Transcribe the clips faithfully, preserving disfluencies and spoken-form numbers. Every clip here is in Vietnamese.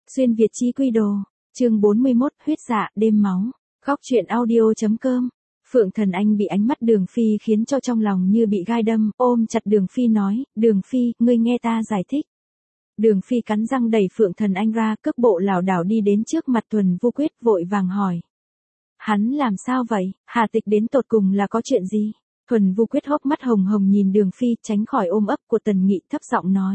Xuyên Việt Chí Quy Đồ, chương bốn mươi mốt, huyết dạ, đêm máu. Góc truyện audio.com. Phượng Thần Anh bị ánh mắt Đường Phi khiến cho trong lòng như bị gai đâm, ôm chặt Đường Phi nói, Đường Phi, ngươi nghe ta giải thích. Đường Phi cắn răng đẩy Phượng Thần Anh ra, cước bộ lảo đảo đi đến trước mặt Thuần Vu Quyết, vội vàng hỏi. Hắn làm sao vậy, Hà Tịch đến tột cùng là có chuyện gì? Thuần Vu Quyết hốc mắt hồng hồng nhìn Đường Phi, tránh khỏi ôm ấp của Tần Nghị, thấp giọng nói.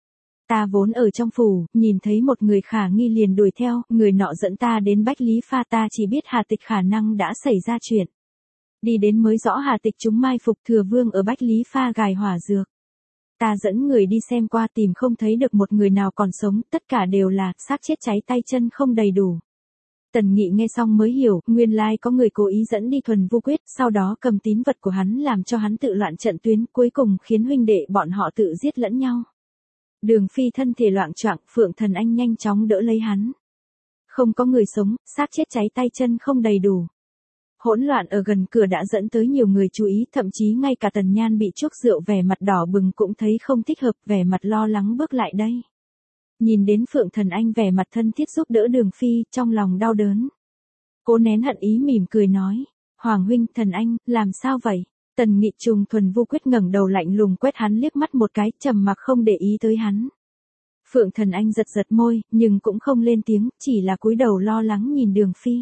Ta vốn ở trong phủ, nhìn thấy một người khả nghi liền đuổi theo, người nọ dẫn ta đến Bách Lý Pha, ta chỉ biết Hà Tịch khả năng đã xảy ra chuyện. Đi đến mới rõ Hà Tịch chúng mai phục Thừa Vương ở Bách Lý Pha gài hỏa dược. Ta dẫn người đi xem qua, tìm không thấy được một người nào còn sống, tất cả đều là xác chết cháy tay chân không đầy đủ. Tần Nghị nghe xong mới hiểu, nguyên lai có người cố ý dẫn đi Thuần Vu Quyết, sau đó cầm tín vật của hắn làm cho hắn tự loạn trận tuyến, cuối cùng khiến huynh đệ bọn họ tự giết lẫn nhau. Đường Phi thân thể loạng choạng, Phượng Thần Anh nhanh chóng đỡ lấy hắn. Không có người sống, xác chết cháy tay chân không đầy đủ. Hỗn loạn ở gần cửa đã dẫn tới nhiều người chú ý, thậm chí ngay cả Tần Nhan bị chuốc rượu vẻ mặt đỏ bừng cũng thấy không thích hợp, vẻ mặt lo lắng bước lại đây. Nhìn đến Phượng Thần Anh vẻ mặt thân thiết giúp đỡ Đường Phi, trong lòng đau đớn. Cố nén hận ý mỉm cười nói, Hoàng huynh, Thần Anh, làm sao vậy? Tần Nghị trùng Thuần Vu Quyết ngẩng đầu lạnh lùng quét hắn liếc mắt một cái, trầm mặc không để ý tới hắn. Phượng Thần Anh giật giật môi, nhưng cũng không lên tiếng, chỉ là cúi đầu lo lắng nhìn Đường Phi.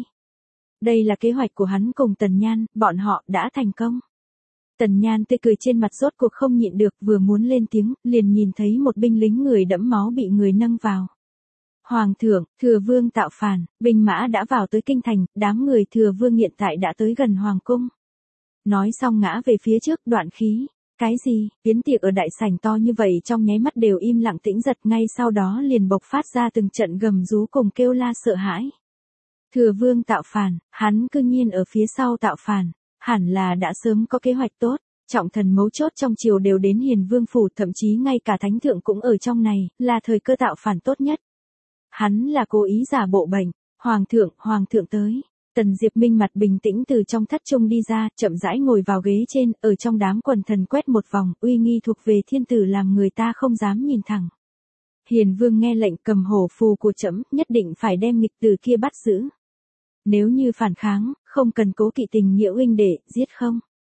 Đây là kế hoạch của hắn cùng Tần Nhan, bọn họ đã thành công. Tần Nhan tươi cười trên mặt rốt cuộc không nhịn được, vừa muốn lên tiếng, liền nhìn thấy một binh lính người đẫm máu bị người nâng vào. Hoàng thượng, Thừa Vương tạo phản, binh mã đã vào tới kinh thành, đám người Thừa Vương hiện tại đã tới gần Hoàng cung. Nói xong ngã về phía trước, đoạn khí. Cái gì? Yến tiệc ở đại sảnh to như vậy trong nháy mắt đều im lặng tĩnh giật, ngay sau đó liền bộc phát ra từng trận gầm rú cùng kêu la sợ hãi. Thừa Vương tạo phản, hắn cư nhiên ở phía sau tạo phản, hẳn là đã sớm có kế hoạch tốt. Trọng thần mấu chốt trong triều đều đến Hiền Vương phủ, thậm chí ngay cả thánh thượng cũng ở trong này, là thời cơ tạo phản tốt nhất. Hắn là cố ý giả bộ bệnh. Hoàng thượng, Hoàng thượng tới. Tần Diệp Minh mặt bình tĩnh từ trong thất trung đi ra, chậm rãi ngồi vào ghế trên, ở trong đám quần thần quét một vòng, uy nghi thuộc về thiên tử làm người ta không dám nhìn thẳng. Hiền Vương nghe lệnh, cầm hổ phù của trẫm, nhất định phải đem nghịch tử kia bắt giữ. Nếu như phản kháng, không cần cố kỵ tình nghĩa huynh đệ, giết không.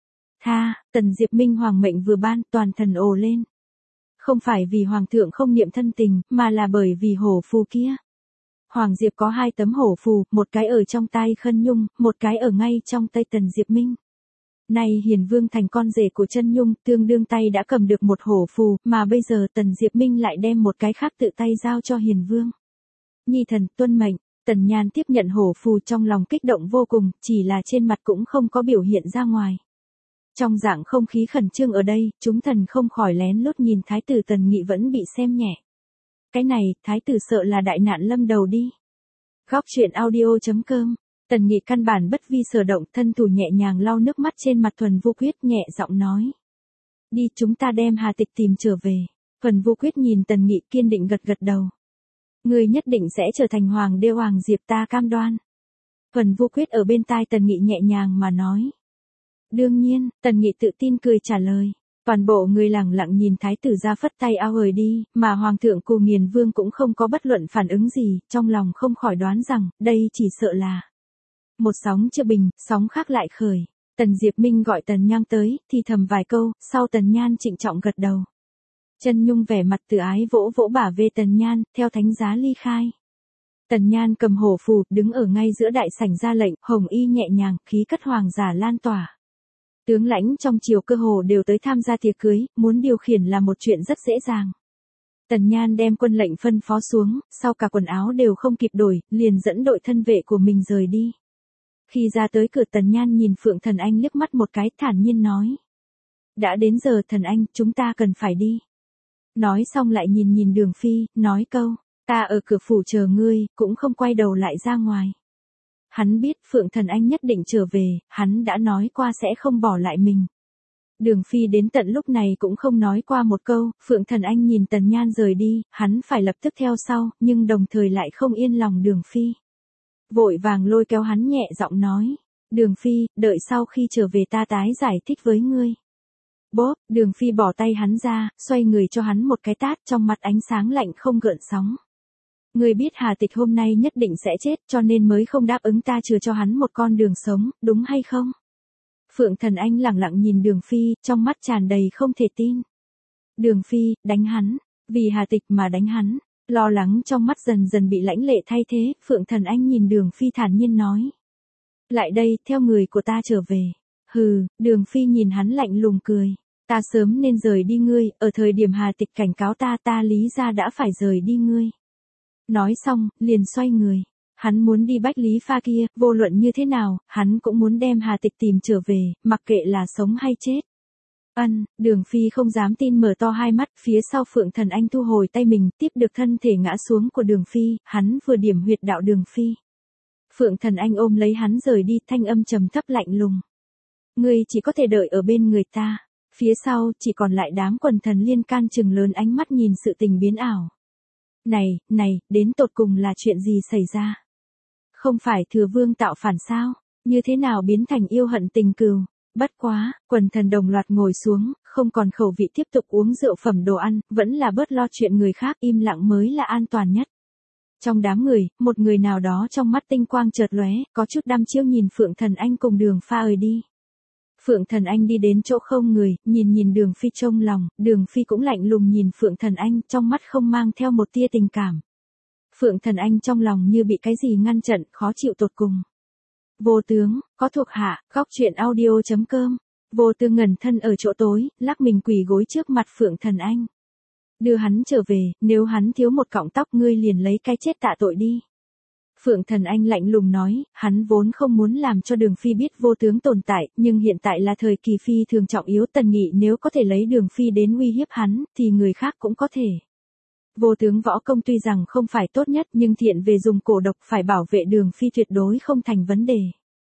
Tha, Tần Diệp Minh hoàng mệnh vừa ban, toàn thần ồ lên. Không phải vì Hoàng thượng không niệm thân tình, mà là bởi vì hổ phù kia. Hoàng Diệp có hai tấm hổ phù, một cái ở trong tay Khân Nhung, một cái ở ngay trong tay Tần Diệp Minh. Nay Hiền Vương thành con rể của Chân Nhung, tương đương tay đã cầm được một hổ phù, mà bây giờ Tần Diệp Minh lại đem một cái khác tự tay giao cho Hiền Vương. Nhi thần, tuân mệnh. Tần Nhan tiếp nhận hổ phù trong lòng kích động vô cùng, chỉ là trên mặt cũng không có biểu hiện ra ngoài. Trong dạng không khí khẩn trương ở đây, chúng thần không khỏi lén lút nhìn Thái tử Tần Nghị vẫn bị xem nhẹ. Cái này, Thái tử sợ là đại nạn lâm đầu đi. Góc truyện audio.com. Tần Nghị căn bản bất vi sở động, thân thủ nhẹ nhàng lau nước mắt trên mặt Thuần Vu Quyết, nhẹ giọng nói. Đi, chúng ta đem Hà Tịch tìm trở về. Thuần Vu Quyết nhìn Tần Nghị kiên định gật gật đầu. Ngươi nhất định sẽ trở thành Hoàng đế, Hoàng Diệp ta cam đoan. Thuần Vu Quyết ở bên tai Tần Nghị nhẹ nhàng mà nói. Đương nhiên, Tần Nghị tự tin cười trả lời. Toàn bộ người lặng lặng nhìn Thái tử ra phất tay ao hời đi, mà Hoàng thượng cùng Hiền Vương cũng không có bất luận phản ứng gì, trong lòng không khỏi đoán rằng, đây chỉ sợ là một sóng chưa bình, sóng khác lại khởi. Tần Diệp Minh gọi Tần Nhan tới, thì thầm vài câu, sau Tần Nhan trịnh trọng gật đầu. Chân Nhung vẻ mặt từ ái vỗ vỗ bả về Tần Nhan, theo thánh giá ly khai. Tần Nhan cầm hổ phù, đứng ở ngay giữa đại sảnh ra lệnh, hồng y nhẹ nhàng, khí cất hoàng giả lan tỏa. Tướng lãnh trong triều cơ hồ đều tới tham gia tiệc cưới, muốn điều khiển là một chuyện rất dễ dàng. Tần Nhan đem quân lệnh phân phó xuống, sau cả quần áo đều không kịp đổi, liền dẫn đội thân vệ của mình rời đi. Khi ra tới cửa, Tần Nhan nhìn Phượng Thần Anh liếc mắt một cái, thản nhiên nói. Đã đến giờ Thần Anh, chúng ta cần phải đi. Nói xong lại nhìn nhìn Đường Phi, nói câu, ta ở cửa phủ chờ ngươi, cũng không quay đầu lại ra ngoài. Hắn biết Phượng Thần Anh nhất định trở về, hắn đã nói qua sẽ không bỏ lại mình. Đường Phi đến tận lúc này cũng không nói qua một câu, Phượng Thần Anh nhìn Tần Nhan rời đi, hắn phải lập tức theo sau, nhưng đồng thời lại không yên lòng Đường Phi. Vội vàng lôi kéo hắn nhẹ giọng nói, Đường Phi, đợi sau khi trở về ta tái giải thích với ngươi. Bốp, Đường Phi bỏ tay hắn ra, xoay người cho hắn một cái tát, trong mặt ánh sáng lạnh không gợn sóng. Ngươi biết Hà Tịch hôm nay nhất định sẽ chết cho nên mới không đáp ứng ta chừa cho hắn một con đường sống, đúng hay không? Phượng Thần Anh lặng lặng nhìn Đường Phi, trong mắt tràn đầy không thể tin. Đường Phi, đánh hắn, vì Hà Tịch mà đánh hắn, lo lắng trong mắt dần dần bị lãnh lệ thay thế, Phượng Thần Anh nhìn Đường Phi thản nhiên nói. Lại đây, theo người của ta trở về. Hừ, Đường Phi nhìn hắn lạnh lùng cười. Ta sớm nên rời đi ngươi, ở thời điểm Hà Tịch cảnh cáo ta ta lý ra đã phải rời đi ngươi. Nói xong, liền xoay người. Hắn muốn đi Bách Lý Pha kia, vô luận như thế nào, hắn cũng muốn đem Hà Tịch tìm trở về, mặc kệ là sống hay chết. Ân, Đường Phi không dám tin mở to hai mắt, phía sau Phượng Thần Anh thu hồi tay mình, tiếp được thân thể ngã xuống của Đường Phi, hắn vừa điểm huyệt đạo Đường Phi. Phượng Thần Anh ôm lấy hắn rời đi, thanh âm trầm thấp lạnh lùng. Ngươi chỉ có thể đợi ở bên người ta. Phía sau, chỉ còn lại đám quần thần liên can trừng lớn ánh mắt nhìn sự tình biến ảo. Này, này, đến tột cùng là chuyện gì xảy ra? Không phải Thừa Vương tạo phản sao? Như thế nào biến thành yêu hận tình cừu? Bất quá, quần thần đồng loạt ngồi xuống, không còn khẩu vị tiếp tục uống rượu phẩm đồ ăn, vẫn là bớt lo chuyện người khác, im lặng mới là an toàn nhất. Trong đám người, một người nào đó trong mắt tinh quang chợt lóe, có chút đăm chiêu nhìn Phượng Thần Anh cùng Đường Pha ơi đi. Phượng Thần Anh đi đến chỗ không người, nhìn nhìn Đường Phi trông lòng, Đường Phi cũng lạnh lùng nhìn Phượng Thần Anh, trong mắt không mang theo một tia tình cảm. Phượng Thần Anh trong lòng như bị cái gì ngăn chặn, khó chịu tột cùng. Vô tướng, có thuộc hạ, góc truyện audio chấm com. Vô tướng ngẩn thân ở chỗ tối, lắc mình quỳ gối trước mặt Phượng Thần Anh. Đưa hắn trở về, nếu hắn thiếu một cọng tóc ngươi liền lấy cái chết tạ tội đi. Phượng Thần Anh lạnh lùng nói, hắn vốn không muốn làm cho Đường Phi biết vô tướng tồn tại, nhưng hiện tại là thời kỳ phi thường trọng yếu, Tần Nghị nếu có thể lấy Đường Phi đến uy hiếp hắn, thì người khác cũng có thể. Vô tướng võ công tuy rằng không phải tốt nhất nhưng thiện về dùng cổ độc phải bảo vệ Đường Phi tuyệt đối không thành vấn đề.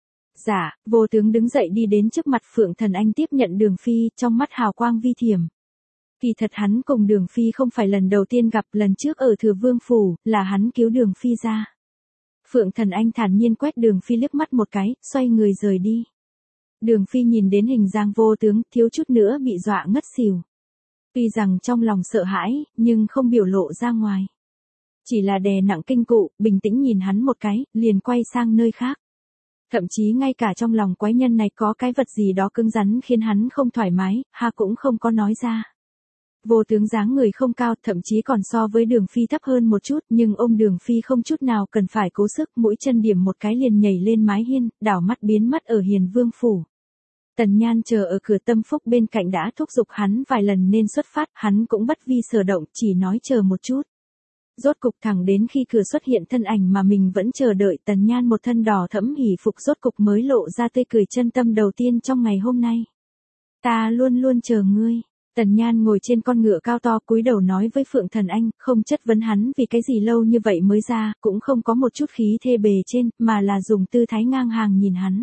Dạ, vô tướng đứng dậy đi đến trước mặt Phượng Thần Anh tiếp nhận Đường Phi, trong mắt hào quang vi thiểm. Kỳ thật hắn cùng Đường Phi không phải lần đầu tiên gặp, lần trước ở Thừa Vương Phủ, là hắn cứu Đường Phi ra. Phượng Thần Anh thản nhiên quét Đường Phi liếc mắt một cái, xoay người rời đi. Đường Phi nhìn đến hình dáng vô tướng, thiếu chút nữa bị dọa ngất xỉu. Tuy rằng trong lòng sợ hãi, nhưng không biểu lộ ra ngoài. Chỉ là đè nặng kinh cụ, bình tĩnh nhìn hắn một cái, liền quay sang nơi khác. Thậm chí ngay cả trong lòng quái nhân này có cái vật gì đó cứng rắn khiến hắn không thoải mái, ha cũng không có nói ra. Vô tướng dáng người không cao, thậm chí còn so với Đường Phi thấp hơn một chút, nhưng ôm Đường Phi không chút nào cần phải cố sức, mũi chân điểm một cái liền nhảy lên mái hiên, đảo mắt biến mất ở Hiền Vương Phủ. Tần Nhan chờ ở cửa Tâm Phúc bên cạnh đã thúc giục hắn vài lần nên xuất phát, hắn cũng bất vi sở động, chỉ nói chờ một chút. Rốt cục thẳng đến khi cửa xuất hiện thân ảnh mà mình vẫn chờ đợi, Tần Nhan một thân đỏ thẫm hỉ phục rốt cục mới lộ ra tươi cười chân tâm đầu tiên trong ngày hôm nay. Ta luôn luôn chờ ngươi. Tần Nhan ngồi trên con ngựa cao to cúi đầu nói với Phượng Thần Anh, không chất vấn hắn vì cái gì lâu như vậy mới ra, cũng không có một chút khí thê bề trên, mà là dùng tư thái ngang hàng nhìn hắn.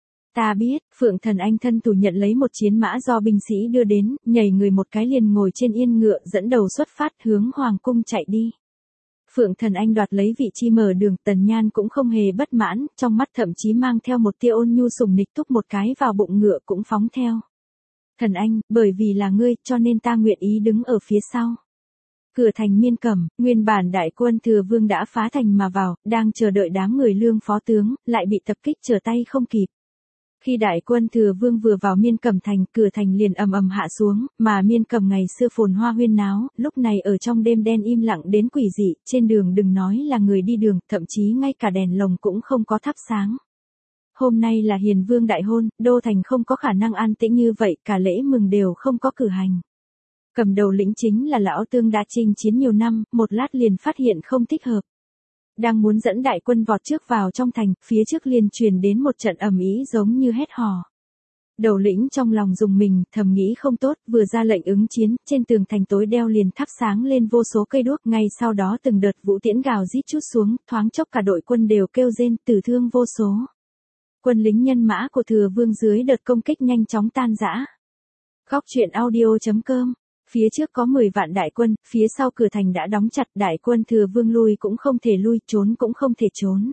Ta biết, Phượng Thần Anh thân thủ nhận lấy một chiến mã do binh sĩ đưa đến, nhảy người một cái liền ngồi trên yên ngựa dẫn đầu xuất phát hướng Hoàng Cung chạy đi. Phượng Thần Anh đoạt lấy vị trí mở đường, Tần Nhan cũng không hề bất mãn, trong mắt thậm chí mang theo một tia ôn nhu sùng nịch, túc một cái vào bụng ngựa cũng phóng theo. Thần Anh, bởi vì là ngươi, cho nên ta nguyện ý đứng ở phía sau. Cửa thành Miên Cẩm, nguyên bản đại quân Thừa Vương đã phá thành mà vào, đang chờ đợi đám người Lương phó tướng, lại bị tập kích trở tay không kịp. Khi đại quân Thừa Vương vừa vào Miên Cẩm thành, cửa thành liền ầm ầm hạ xuống, mà Miên Cẩm ngày xưa phồn hoa huyên náo, lúc này ở trong đêm đen im lặng đến quỷ dị, trên đường đừng nói là người đi đường, thậm chí ngay cả đèn lồng cũng không có thắp sáng. Hôm nay là Hiền Vương đại hôn, đô thành không có khả năng an tĩnh như vậy, cả lễ mừng đều không có cử hành. Cầm đầu lĩnh chính là lão Tương đã chinh chiến nhiều năm, một lát liền phát hiện không thích hợp. Đang muốn dẫn đại quân vọt trước vào trong thành, phía trước liền truyền đến một trận ầm ĩ giống như hét hò. Đầu lĩnh trong lòng dùng mình, thầm nghĩ không tốt, vừa ra lệnh ứng chiến, trên tường thành tối đeo liền thắp sáng lên vô số cây đuốc, ngay sau đó từng đợt vũ tiễn gào rít trút xuống, thoáng chốc cả đội quân đều kêu rên, tử thương vô số. Quân lính nhân mã của Thừa Vương dưới đợt công kích nhanh chóng tan rã. Góc truyện audio chấm com. Phía trước có mười vạn đại quân, phía sau cửa thành đã đóng chặt, đại quân Thừa Vương lui cũng không thể lui, trốn cũng không thể trốn.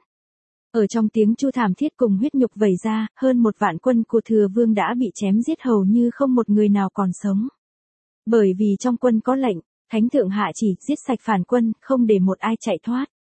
Ở trong tiếng chu thảm thiết cùng huyết nhục vẩy ra, hơn một vạn quân của Thừa Vương đã bị chém giết hầu như không một người nào còn sống. Bởi vì trong quân có lệnh, Thánh thượng hạ chỉ giết sạch phản quân, không để một ai chạy thoát.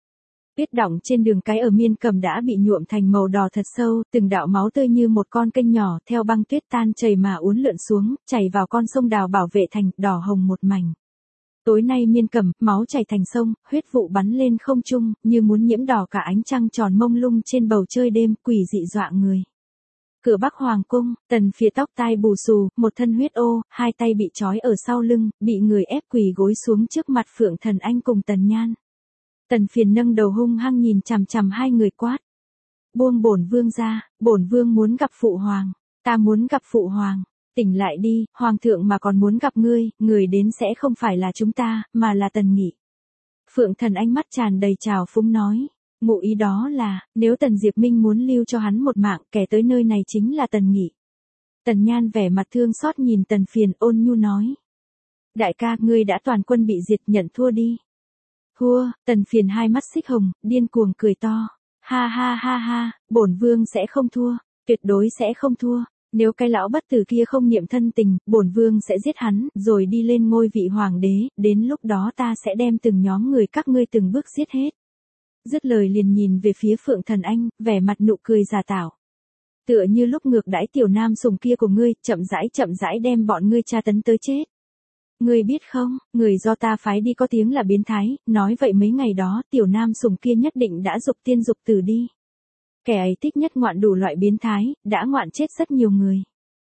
Tuyết đọng trên đường cái ở Miên Cầm đã bị nhuộm thành màu đỏ thật sâu, từng đạo máu tươi như một con kênh nhỏ theo băng tuyết tan chảy mà uốn lượn xuống, chảy vào con sông đào bảo vệ thành, đỏ hồng một mảnh. Tối nay Miên Cầm, máu chảy thành sông, huyết vụ bắn lên không trung, như muốn nhiễm đỏ cả ánh trăng tròn mông lung trên bầu trời đêm, quỷ dị dọa người. Cửa Bắc Hoàng cung, Tần Phía tóc tai bù xù, một thân huyết ô, hai tay bị trói ở sau lưng, bị người ép quỳ gối xuống trước mặt Phượng Thần Anh cùng Tần Nhan. Tần Phiền nâng đầu hung hăng nhìn chằm chằm hai người quát. Buông bổn vương ra, bổn vương muốn gặp phụ hoàng, ta muốn gặp phụ hoàng, tỉnh lại đi, hoàng thượng mà còn muốn gặp ngươi, người đến sẽ không phải là chúng ta, mà là Tần Nghị. Phượng Thần Anh mắt tràn đầy trào phúng nói, ngụ ý đó là, nếu Tần Diệp Minh muốn lưu cho hắn một mạng, kẻ tới nơi này chính là Tần Nghị. Tần Nhan vẻ mặt thương xót nhìn Tần Phiền ôn nhu nói. Đại ca, ngươi đã toàn quân bị diệt, nhận thua đi. Thua, Tần Phiền hai mắt xích hồng, điên cuồng cười to. Ha ha ha ha, bổn vương sẽ không thua, tuyệt đối sẽ không thua. Nếu cái lão bất tử kia không niệm thân tình, bổn vương sẽ giết hắn, rồi đi lên ngôi vị hoàng đế, đến lúc đó ta sẽ đem từng nhóm người các ngươi từng bước giết hết. Dứt lời liền nhìn về phía Phượng Thần Anh, vẻ mặt nụ cười giả tạo. Tựa như lúc ngược đãi tiểu nam sùng kia của ngươi, chậm rãi chậm rãi đem bọn ngươi tra tấn tới chết. Ngươi biết không, người do ta phái đi có tiếng là biến thái, nói vậy mấy ngày đó tiểu nam sùng kia nhất định đã dục tiên dục tử đi. Kẻ ấy thích nhất ngoạn đủ loại biến thái, đã ngoạn chết rất nhiều người.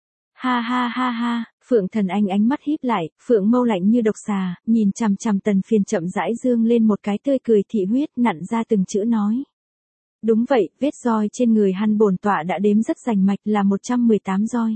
Ha ha ha ha, Phượng Thần Anh ánh mắt híp lại, phượng mâu lạnh như độc xà, nhìn chằm chằm Tần Phiền chậm rãi dương lên một cái tươi cười thị huyết, nặn ra từng chữ nói. Đúng vậy, vết roi trên người hắn bổn tọa đã đếm rất rành mạch là một trăm mười tám roi.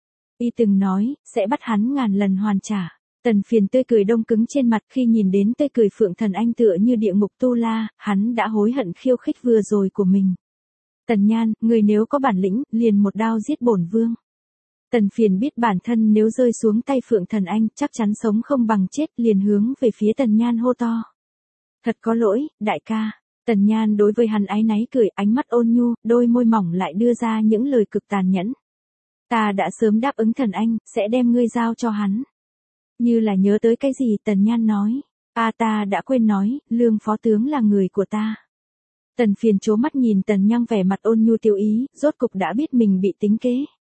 Y từng nói, sẽ bắt hắn ngàn lần hoàn trả. Tần Phiền tươi cười đông cứng trên mặt khi nhìn đến tươi cười Phượng Thần Anh tựa như địa ngục tu la, hắn đã hối hận khiêu khích vừa rồi của mình. Tần Nhan, người nếu có bản lĩnh, liền một đao giết bổn vương. Tần Phiền biết bản thân nếu rơi xuống tay Phượng Thần Anh, chắc chắn sống không bằng chết, liền hướng về phía Tần Nhan hô to. Thật có lỗi, đại ca. Tần Nhan đối với hắn áy náy cười, ánh mắt ôn nhu, đôi môi mỏng lại đưa ra những lời cực tàn nhẫn. Ta đã sớm đáp ứng Thần Anh, sẽ đem ngươi giao cho hắn. Như là nhớ tới cái gì, Tần Nhan nói. A ta đã quên nói, Lương phó tướng là người của ta. Tần Phiền trố mắt nhìn Tần Nhan vẻ mặt ôn nhu tiêu ý, rốt cục đã biết mình bị tính kế.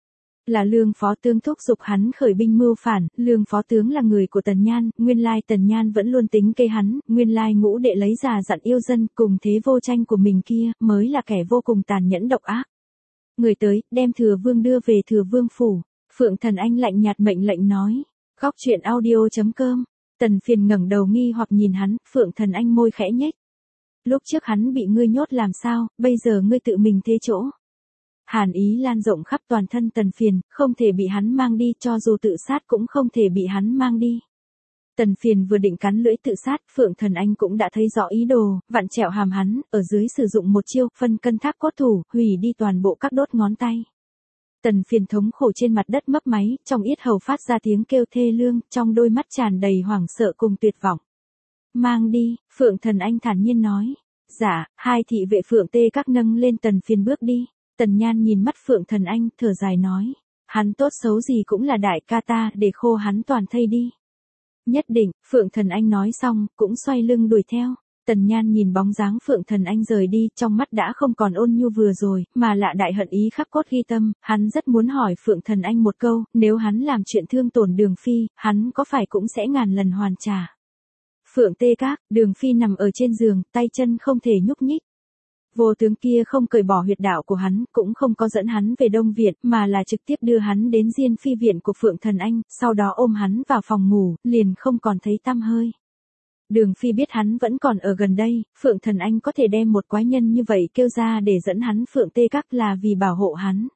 Là Lương phó tướng thúc giục hắn khởi binh mưu phản, Lương phó tướng là người của Tần Nhan, nguyên lai Tần Nhan vẫn luôn tính kế hắn, nguyên lai ngũ đệ lấy già dặn yêu dân, cùng thế vô tranh của mình kia, mới là kẻ vô cùng tàn nhẫn độc ác. Người tới, đem Thừa Vương đưa về Thừa Vương phủ. Phượng Thần Anh lạnh nhạt mệnh lệnh nói. Góc truyện audio chấm com. Tần Phiền ngẩng đầu nghi hoặc nhìn hắn, Phượng Thần Anh môi khẽ nhếch. Lúc trước hắn bị ngươi nhốt làm sao, bây giờ ngươi tự mình thế chỗ. Hàn ý lan rộng khắp toàn thân Tần Phiền, không thể bị hắn mang đi, cho dù tự sát cũng không thể bị hắn mang đi. Tần Phiền vừa định cắn lưỡi tự sát, Phượng Thần Anh cũng đã thấy rõ ý đồ, vặn trẹo hàm hắn, ở dưới sử dụng một chiêu, phân cân tháp cốt thủ, hủy đi toàn bộ các đốt ngón tay. Tần Phiền thống khổ trên mặt đất mấp máy, trong yết hầu phát ra tiếng kêu thê lương, trong đôi mắt tràn đầy hoảng sợ cùng tuyệt vọng. Mang đi, Phượng Thần Anh thản nhiên nói. Dạ, hai thị vệ Phượng Tê các nâng lên Tần Phiền bước đi. Tần Nhan nhìn mắt Phượng Thần Anh, thở dài nói. Hắn tốt xấu gì cũng là đại ca ta, để khô hắn toàn thây đi. Nhất định, Phượng Thần Anh nói xong, cũng xoay lưng đuổi theo. Tần Nhan nhìn bóng dáng Phượng Thần Anh rời đi, trong mắt đã không còn ôn nhu vừa rồi, mà lạ đại hận ý khắc cốt ghi tâm, hắn rất muốn hỏi Phượng Thần Anh một câu, nếu hắn làm chuyện thương tổn Đường Phi, hắn có phải cũng sẽ ngàn lần hoàn trả. Phượng Tê Các, Đường Phi nằm ở trên giường, tay chân không thể nhúc nhích. Vô tướng kia không cởi bỏ huyệt đạo của hắn, cũng không có dẫn hắn về Đông Viện, mà là trực tiếp đưa hắn đến Diên Phi viện của Phượng Thần Anh, sau đó ôm hắn vào phòng ngủ, liền không còn thấy tăm hơi. Đường Phi biết hắn vẫn còn ở gần đây, Phượng Thần Anh có thể đem một quái nhân như vậy kêu ra để dẫn hắn Phượng Tê Các là vì bảo hộ hắn.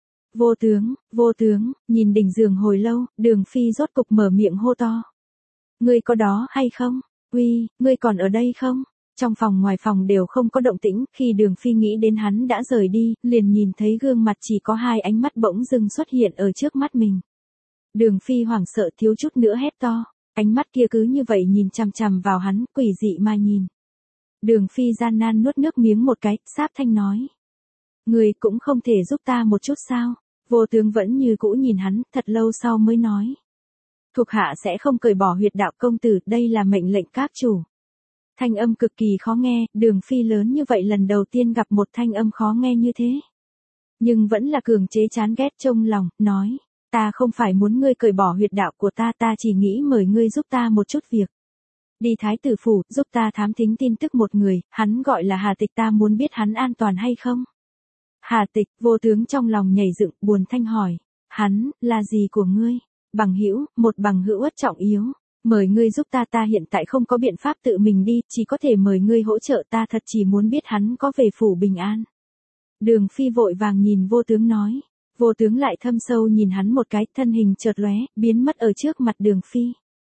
Vô tướng, vô tướng, nhìn đỉnh giường hồi lâu, Đường Phi rốt cục mở miệng hô to. Ngươi có đó hay không? Uy, ngươi còn ở đây không? Trong phòng ngoài phòng đều không có động tĩnh, khi Đường Phi nghĩ đến hắn đã rời đi, liền nhìn thấy gương mặt chỉ có hai ánh mắt bỗng dưng xuất hiện ở trước mắt mình. Đường Phi hoảng sợ thiếu chút nữa hét to. Ánh mắt kia cứ như vậy nhìn chằm chằm vào hắn, quỷ dị mà nhìn. Đường Phi gian nan nuốt nước miếng một cái, sáp thanh nói. Người cũng không thể giúp ta một chút sao? Vô tướng vẫn như cũ nhìn hắn, thật lâu sau mới nói. Thuộc hạ sẽ không cởi bỏ huyệt đạo công tử, đây là mệnh lệnh các chủ. Thanh âm cực kỳ khó nghe, Đường Phi lớn như vậy lần đầu tiên gặp một thanh âm khó nghe như thế. Nhưng vẫn là cường chế chán ghét trong lòng, nói, ta không phải muốn ngươi cởi bỏ huyệt đạo của ta, ta chỉ nghĩ mời ngươi giúp ta một chút việc. Đi Thái tử phủ, giúp ta thám thính tin tức một người, hắn gọi là Hà Tịch, ta muốn biết hắn an toàn hay không. Hà Tịch, Vô Tướng trong lòng nhảy dựng, buồn thanh hỏi, hắn, là gì của ngươi? Bằng hữu, một bằng hữu ất trọng yếu. Mời ngươi giúp ta, ta hiện tại không có biện pháp tự mình đi, chỉ có thể mời ngươi hỗ trợ, ta thật chỉ muốn biết hắn có về phủ bình an. Đường Phi vội vàng nhìn Vô Tướng nói. Vô Tướng lại thâm sâu nhìn hắn một cái, thân hình chợt lóe, biến mất ở trước mặt Đường Phi.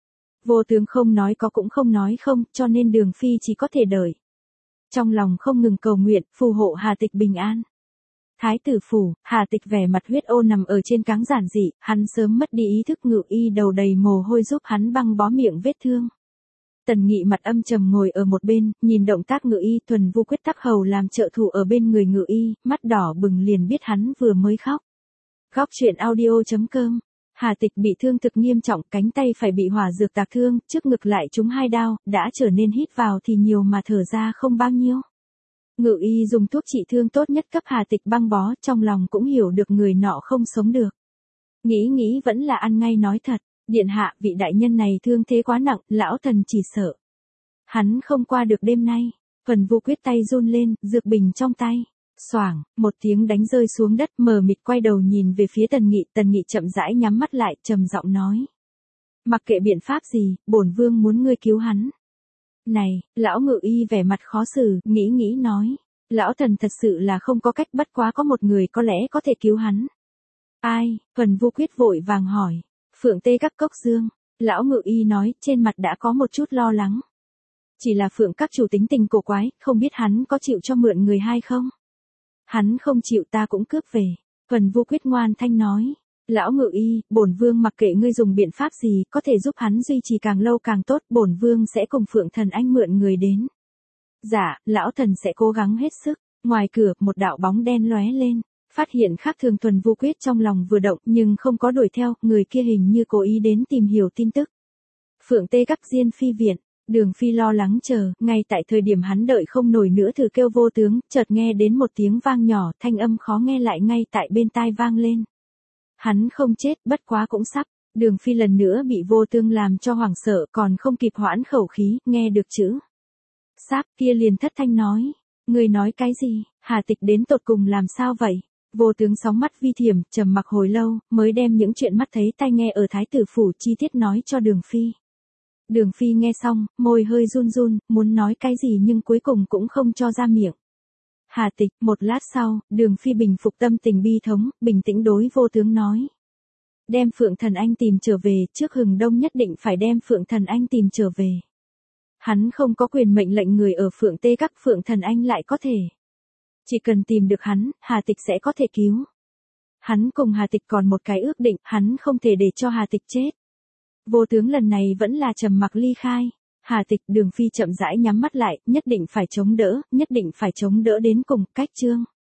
Vô Tướng không nói có cũng không nói không, cho nên Đường Phi chỉ có thể đợi. Trong lòng không ngừng cầu nguyện, phù hộ Hà Tịch bình an. Thái tử phủ, Hà Tịch vẻ mặt huyết ô nằm ở trên cáng giản dị, hắn sớm mất đi ý thức, Ngự Y đầu đầy mồ hôi giúp hắn băng bó miệng vết thương. Tần Nghị mặt âm trầm ngồi ở một bên, nhìn động tác Ngự Y, Thuần Vu quyết tắc hầu làm trợ thủ ở bên người Ngự Y, mắt đỏ bừng liền biết hắn vừa mới khóc. Góc truyện audio chấm com. Hà Tịch bị thương thực nghiêm trọng, cánh tay phải bị hỏa dược tạc thương, trước ngực lại trúng hai đao, đã trở nên hít vào thì nhiều mà thở ra không bao nhiêu. Ngự Y dùng thuốc trị thương tốt nhất cấp Hà Tịch băng bó, trong lòng cũng hiểu được người nọ không sống được. Nghĩ nghĩ vẫn là ăn ngay nói thật, điện hạ, vị đại nhân này thương thế quá nặng, lão thần chỉ sợ hắn không qua được đêm nay. Thuần Vu quyết tay run lên, dược bình trong tay, xoảng, một tiếng đánh rơi xuống đất, mờ mịt quay đầu nhìn về phía Tần Nghị, Tần Nghị chậm rãi nhắm mắt lại, trầm giọng nói: mặc kệ biện pháp gì, bổn vương muốn ngươi cứu hắn. Này, lão Ngự Y vẻ mặt khó xử, nghĩ nghĩ nói, lão thần thật sự là không có cách, bất quá có một người có lẽ có thể cứu hắn. Ai? Thuần Vu quyết vội vàng hỏi. Phượng Tê Các Cốc Dương. Lão Ngự Y nói, trên mặt đã có một chút lo lắng. Chỉ là Phượng Các chủ tính tình cổ quái, không biết hắn có chịu cho mượn người hay không? Hắn không chịu ta cũng cướp về. Thuần Vu quyết ngoan thanh nói. Lão Ngự Y, bổn vương mặc kệ ngươi dùng biện pháp gì, có thể giúp hắn duy trì càng lâu càng tốt, bổn vương sẽ cùng Phượng Thần Anh mượn người đến. Dạ, lão thần sẽ cố gắng hết sức. Ngoài cửa, một đạo bóng đen lóe lên, phát hiện khác thường. Thuần Vu quyết trong lòng vừa động nhưng không có đuổi theo, người kia hình như cố ý đến tìm hiểu tin tức. Phượng Tê Các Diên Phi viện, Đường Phi lo lắng chờ, ngay tại thời điểm hắn đợi không nổi nữa thử kêu Vô Tướng, chợt nghe đến một tiếng vang nhỏ, thanh âm khó nghe lại ngay tại bên tai vang lên. Hắn không chết, bất quá cũng sắp. Đường Phi lần nữa bị Vô Tướng làm cho hoảng sợ, còn không kịp hoãn khẩu khí, nghe được chữ sắp kia liền thất thanh nói, người nói cái gì? Hà Tịch đến tột cùng làm sao vậy? Vô Tướng sóng mắt vi thiểm, trầm mặc hồi lâu, mới đem những chuyện mắt thấy tai nghe ở Thái tử phủ chi tiết nói cho Đường Phi. Đường Phi nghe xong, môi hơi run run, muốn nói cái gì nhưng cuối cùng cũng không cho ra miệng. Hà Tịch, một lát sau, Đường Phi bình phục tâm tình bi thống, bình tĩnh đối Vô Tướng nói. Đem Phượng Thần Anh tìm trở về, trước hừng đông nhất định phải đem Phượng Thần Anh tìm trở về. Hắn không có quyền mệnh lệnh người ở Phượng Tê Các, Phượng Thần Anh lại có thể. Chỉ cần tìm được hắn, Hà Tịch sẽ có thể cứu. Hắn cùng Hà Tịch còn một cái ước định, hắn không thể để cho Hà Tịch chết. Vô Tướng lần này vẫn là trầm mặc ly khai. Hà Tịch, Đường Phi chậm rãi nhắm mắt lại, nhất định phải chống đỡ, nhất định phải chống đỡ đến cùng, cách chương.